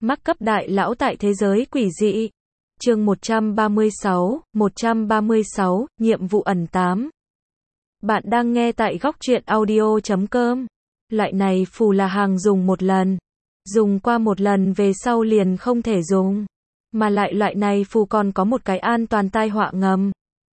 Mắc cấp đại lão tại thế giới quỷ dị. Chương 136, nhiệm vụ ẩn 8. Bạn đang nghe tại góc truyện audio.com. Loại này phù là hàng dùng một lần. Dùng qua một lần về sau liền không thể dùng. Mà lại loại này phù còn có một cái an toàn tai họa ngầm.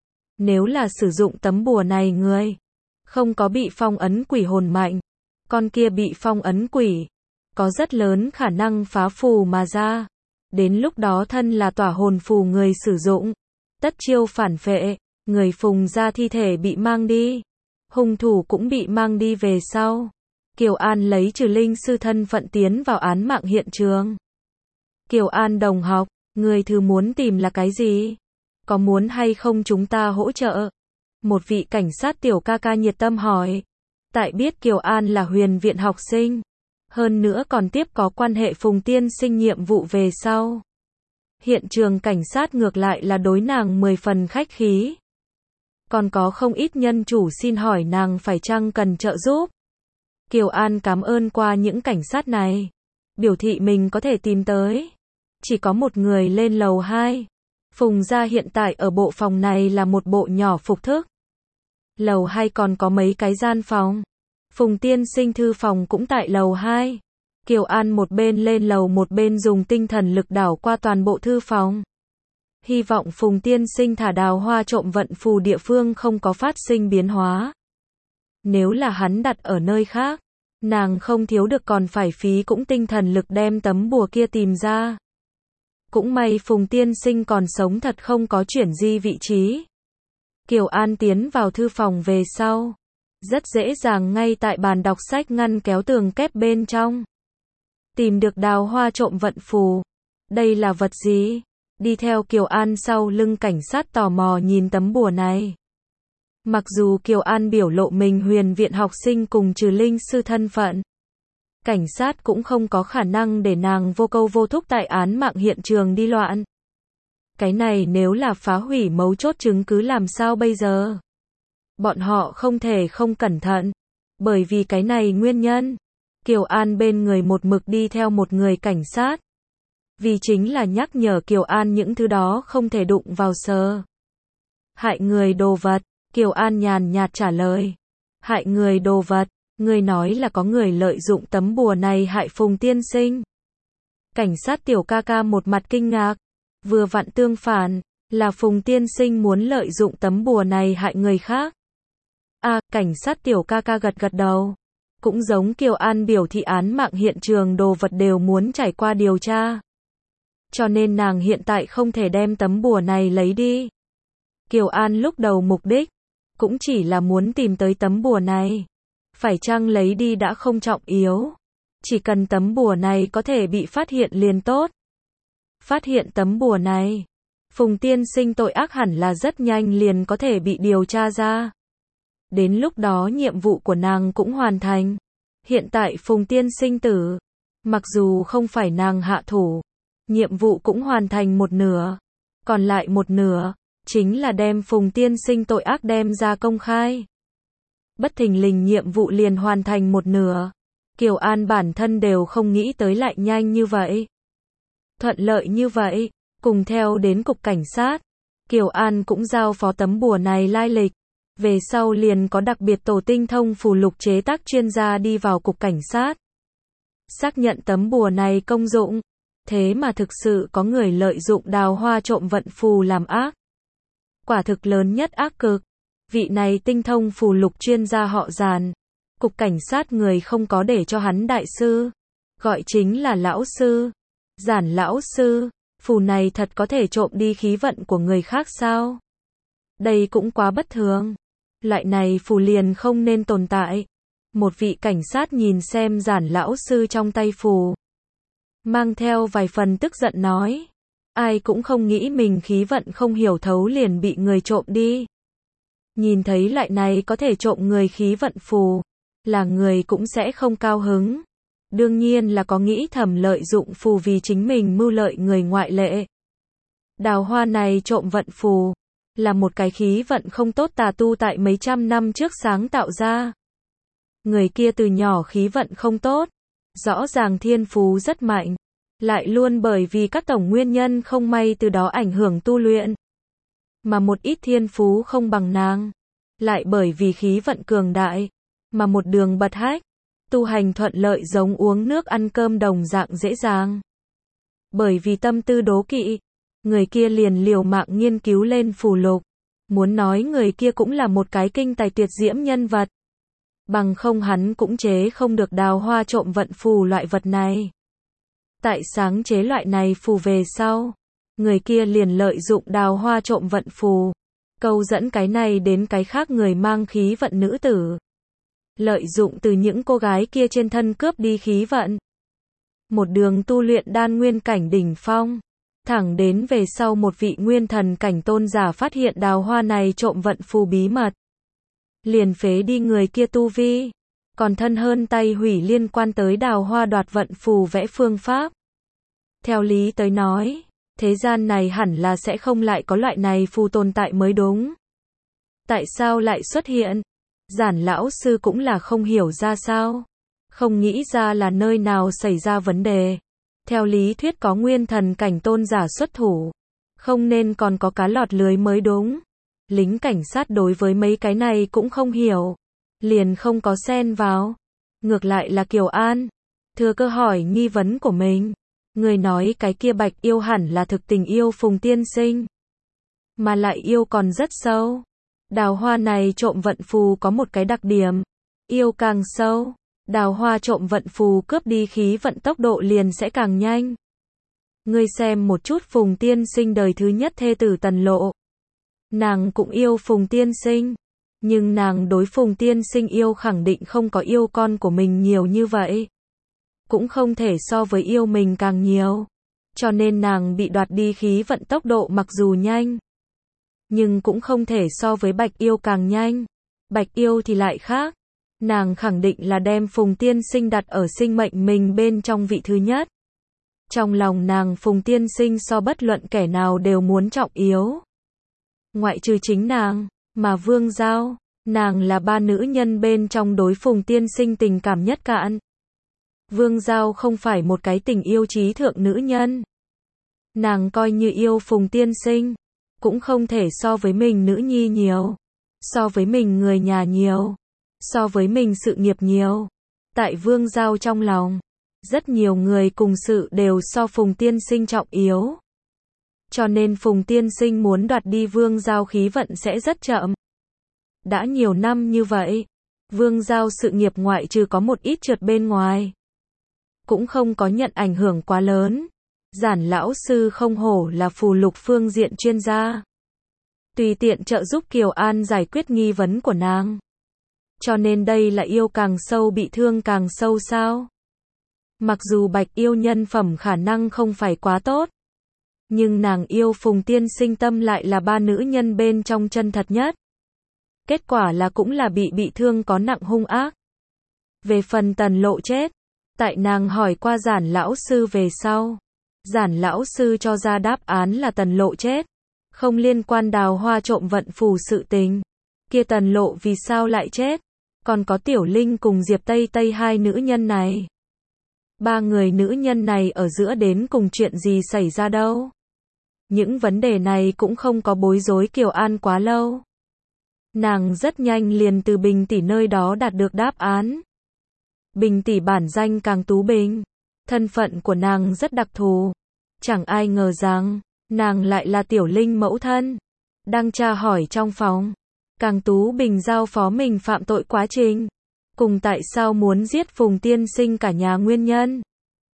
Nếu là sử dụng tấm bùa này người không có bị phong ấn quỷ hồn mạnh, con kia bị phong ấn quỷ có rất lớn khả năng phá phù mà ra. Đến lúc đó thân là tỏa hồn phù người sử dụng, tất chiêu phản phệ, người phùng ra thi thể bị mang đi, hung thủ cũng bị mang đi về sau. Kiều An lấy trừ linh sư thân phận tiến vào án mạng hiện trường. Kiều An đồng học, người thứ muốn tìm là cái gì? Có muốn hay không chúng ta hỗ trợ? Một vị cảnh sát tiểu ca ca nhiệt tâm hỏi. Tại biết Kiều An là Huyền viện học sinh, hơn nữa còn tiếp có quan hệ Phùng tiên sinh nhiệm vụ về sau. Hiện trường cảnh sát ngược lại là đối nàng 10 phần khách khí. Còn có không ít nhân chủ xin hỏi nàng phải chăng cần trợ giúp. Kiều An cảm ơn qua những cảnh sát này, biểu thị mình có thể tìm tới. Chỉ có một người lên lầu 2. Phùng gia hiện tại ở bộ phòng này là một bộ nhỏ phục thức. Lầu 2 còn có mấy cái gian phòng. Phùng tiên sinh thư phòng cũng tại lầu 2. Kiều An một bên lên lầu một bên dùng tinh thần lực đảo qua toàn bộ thư phòng. Hy vọng Phùng tiên sinh thả đào hoa trộm vận phù địa phương không có phát sinh biến hóa. Nếu là hắn đặt ở nơi khác, nàng không thiếu được còn phải phí cũng tinh thần lực đem tấm bùa kia tìm ra. Cũng may Phùng tiên sinh còn sống thật không có chuyển di vị trí. Kiều An tiến vào thư phòng về sau, rất dễ dàng ngay tại bàn đọc sách ngăn kéo tường kép bên trong tìm được đào hoa trộm vận phù. Đây là vật gì? Đi theo Kiều An sau lưng cảnh sát tò mò nhìn tấm bùa này. Mặc dù Kiều An biểu lộ mình Huyền viện học sinh cùng trừ linh sư thân phận, cảnh sát cũng không có khả năng để nàng vô câu vô thúc tại án mạng hiện trường đi loạn. Cái này nếu là phá hủy mấu chốt chứng cứ làm sao bây giờ? Bọn họ không thể không cẩn thận. Bởi vì cái này nguyên nhân, Kiều An bên người một mực đi theo một người cảnh sát. Vì chính là nhắc nhở Kiều An những thứ đó không thể đụng vào sờ. Hại người đồ vật, Kiều An nhàn nhạt trả lời. Hại người đồ vật, người nói là có người lợi dụng tấm bùa này hại Phùng tiên sinh. Cảnh sát tiểu ca ca một mặt kinh ngạc. Vừa vặn tương phản, là Phùng tiên sinh muốn lợi dụng tấm bùa này hại người khác. Cảnh sát tiểu ca ca gật gật đầu. Cũng giống Kiều An biểu thị án mạng hiện trường đồ vật đều muốn trải qua điều tra. Cho nên nàng hiện tại không thể đem tấm bùa này lấy đi. Kiều An lúc đầu mục đích cũng chỉ là muốn tìm tới tấm bùa này. Phải chăng lấy đi đã không trọng yếu. Chỉ cần tấm bùa này có thể bị phát hiện liền tốt. Phát hiện tấm bùa này, Phùng tiên sinh tội ác hẳn là rất nhanh liền có thể bị điều tra ra. Đến lúc đó nhiệm vụ của nàng cũng hoàn thành. Hiện tại Phùng tiên sinh tử, mặc dù không phải nàng hạ thủ, nhiệm vụ cũng hoàn thành một nửa. Còn lại một nửa, chính là đem Phùng tiên sinh tội ác đem ra công khai. Bất thình lình nhiệm vụ liền hoàn thành một nửa. Kiều An bản thân đều không nghĩ tới lại nhanh như vậy. Thuận lợi như vậy, cùng theo đến cục cảnh sát. Kiều An cũng giao phó tấm bùa này lai lịch. Về sau liền có đặc biệt tổ tinh thông phù lục chế tác chuyên gia đi vào cục cảnh sát. Xác nhận tấm bùa này công dụng. Thế mà thực sự có người lợi dụng đào hoa trộm vận phù làm ác. Quả thực lớn nhất ác cực. Vị này tinh thông phù lục chuyên gia họ Giàn. Cục cảnh sát người không có để cho hắn đại sư. Gọi chính là lão sư. Giản lão sư, phù này thật có thể trộm đi khí vận của người khác sao? Đây cũng quá bất thường. Loại này phù liền không nên tồn tại. Một vị cảnh sát nhìn xem Giản lão sư trong tay phù, mang theo vài phần tức giận nói. Ai cũng không nghĩ mình khí vận không hiểu thấu liền bị người trộm đi. Nhìn thấy loại này có thể trộm người khí vận phù, là người cũng sẽ không cao hứng. Đương nhiên là có nghĩ thầm lợi dụng phù vì chính mình mưu lợi người ngoại lệ. Đào hoa này trộm vận phù, là một cái khí vận không tốt tà tu tại mấy trăm năm trước sáng tạo ra. Người kia từ nhỏ khí vận không tốt, rõ ràng thiên phú rất mạnh, lại luôn bởi vì các tổng nguyên nhân không may từ đó ảnh hưởng tu luyện. Mà một ít thiên phú không bằng nàng, lại bởi vì khí vận cường đại, mà một đường bật hách, tu hành thuận lợi giống uống nước ăn cơm đồng dạng dễ dàng. Bởi vì tâm tư đố kỵ, người kia liền liều mạng nghiên cứu lên phù lục, muốn nói người kia cũng là một cái kinh tài tuyệt diễm nhân vật. Bằng không hắn cũng chế không được đào hoa trộm vận phù loại vật này. Tại sáng chế loại này phù về sau, người kia liền lợi dụng đào hoa trộm vận phù, câu dẫn cái này đến cái khác người mang khí vận nữ tử. Lợi dụng từ những cô gái kia trên thân cướp đi khí vận. Một đường tu luyện đan nguyên cảnh đỉnh phong, thẳng đến về sau một vị nguyên thần cảnh tôn giả phát hiện đào hoa này trộm vận phù bí mật. Liền phế đi người kia tu vi, còn thân hơn tay hủy liên quan tới đào hoa đoạt vận phù vẽ phương pháp. Theo lý tới nói, thế gian này hẳn là sẽ không lại có loại này phù tồn tại mới đúng. Tại sao lại xuất hiện? Giản lão sư cũng là không hiểu ra sao. Không nghĩ ra là nơi nào xảy ra vấn đề. Theo lý thuyết có nguyên thần cảnh tôn giả xuất thủ, không nên còn có cá lọt lưới mới đúng. Lính cảnh sát đối với mấy cái này cũng không hiểu, liền không có xen vào. Ngược lại là Kiều An, thừa cơ hỏi nghi vấn của mình. Người nói cái kia Bạch yêu hẳn là thực tình yêu Phùng tiên sinh, mà lại yêu còn rất sâu. Đào hoa này trộm vận phù có một cái đặc điểm, yêu càng sâu, đào hoa trộm vận phù cướp đi khí vận tốc độ liền sẽ càng nhanh. Ngươi xem một chút Phùng tiên sinh đời thứ nhất thê tử Tần Lộ. Nàng cũng yêu Phùng tiên sinh, nhưng nàng đối Phùng tiên sinh yêu khẳng định không có yêu con của mình nhiều như vậy. Cũng không thể so với yêu mình càng nhiều. Cho nên nàng bị đoạt đi khí vận tốc độ mặc dù nhanh, nhưng cũng không thể so với Bạch yêu càng nhanh. Bạch yêu thì lại khác. Nàng khẳng định là đem Phùng tiên sinh đặt ở sinh mệnh mình bên trong vị thứ nhất. Trong lòng nàng Phùng tiên sinh so bất luận kẻ nào đều muốn trọng yếu. Ngoại trừ chính nàng, mà Vương Giao, nàng là ba nữ nhân bên trong đối Phùng tiên sinh tình cảm nhất cạn. Vương Giao không phải một cái tình yêu trí thượng nữ nhân. Nàng coi như yêu Phùng tiên sinh, cũng không thể so với mình nữ nhi nhiều, so với mình người nhà nhiều, so với mình sự nghiệp nhiều. Tại Vương Giao trong lòng, rất nhiều người cùng sự đều so Phùng tiên sinh trọng yếu. Cho nên Phùng tiên sinh muốn đoạt đi Vương Giao khí vận sẽ rất chậm. Đã nhiều năm như vậy, Vương Giao sự nghiệp ngoại trừ có một ít trượt bên ngoài, cũng không có nhận ảnh hưởng quá lớn. Giản lão sư không hổ là phù lục phương diện chuyên gia, tùy tiện trợ giúp Kiều An giải quyết nghi vấn của nàng. Cho nên đây là yêu càng sâu bị thương càng sâu sao? Mặc dù Bạch yêu nhân phẩm khả năng không phải quá tốt, nhưng nàng yêu Phùng tiên sinh tâm lại là ba nữ nhân bên trong chân thật nhất. Kết quả là cũng là bị thương có nặng hung ác. Về phần Tần Lộ chết, tại nàng hỏi qua Giản lão sư về sau, Giản lão sư cho ra đáp án là Tần Lộ chết, không liên quan đào hoa trộm vận phù sự tình. Kia Tần Lộ vì sao lại chết? Còn có Tiểu Linh cùng Diệp Tây Tây hai nữ nhân này. Ba người nữ nhân này ở giữa đến cùng chuyện gì xảy ra đâu? Những vấn đề này cũng không có bối rối Kiều An quá lâu. Nàng rất nhanh liền từ Bình tỷ nơi đó đạt được đáp án. Bình tỷ bản danh Càng Tú Bình, thân phận của nàng rất đặc thù. Chẳng ai ngờ rằng, nàng lại là Tiểu Linh mẫu thân. Đang tra hỏi trong phòng, Càng Tú Bình giao phó mình phạm tội quá trình, cùng tại sao muốn giết Phùng tiên sinh cả nhà nguyên nhân.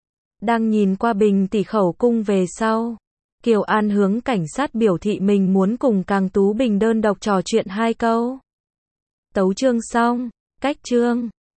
Đang nhìn qua Bình tỷ khẩu cung về sau, Kiều An hướng cảnh sát biểu thị mình muốn cùng Càng Tú Bình đơn độc trò chuyện 2 câu. Tấu chương xong, cách chương.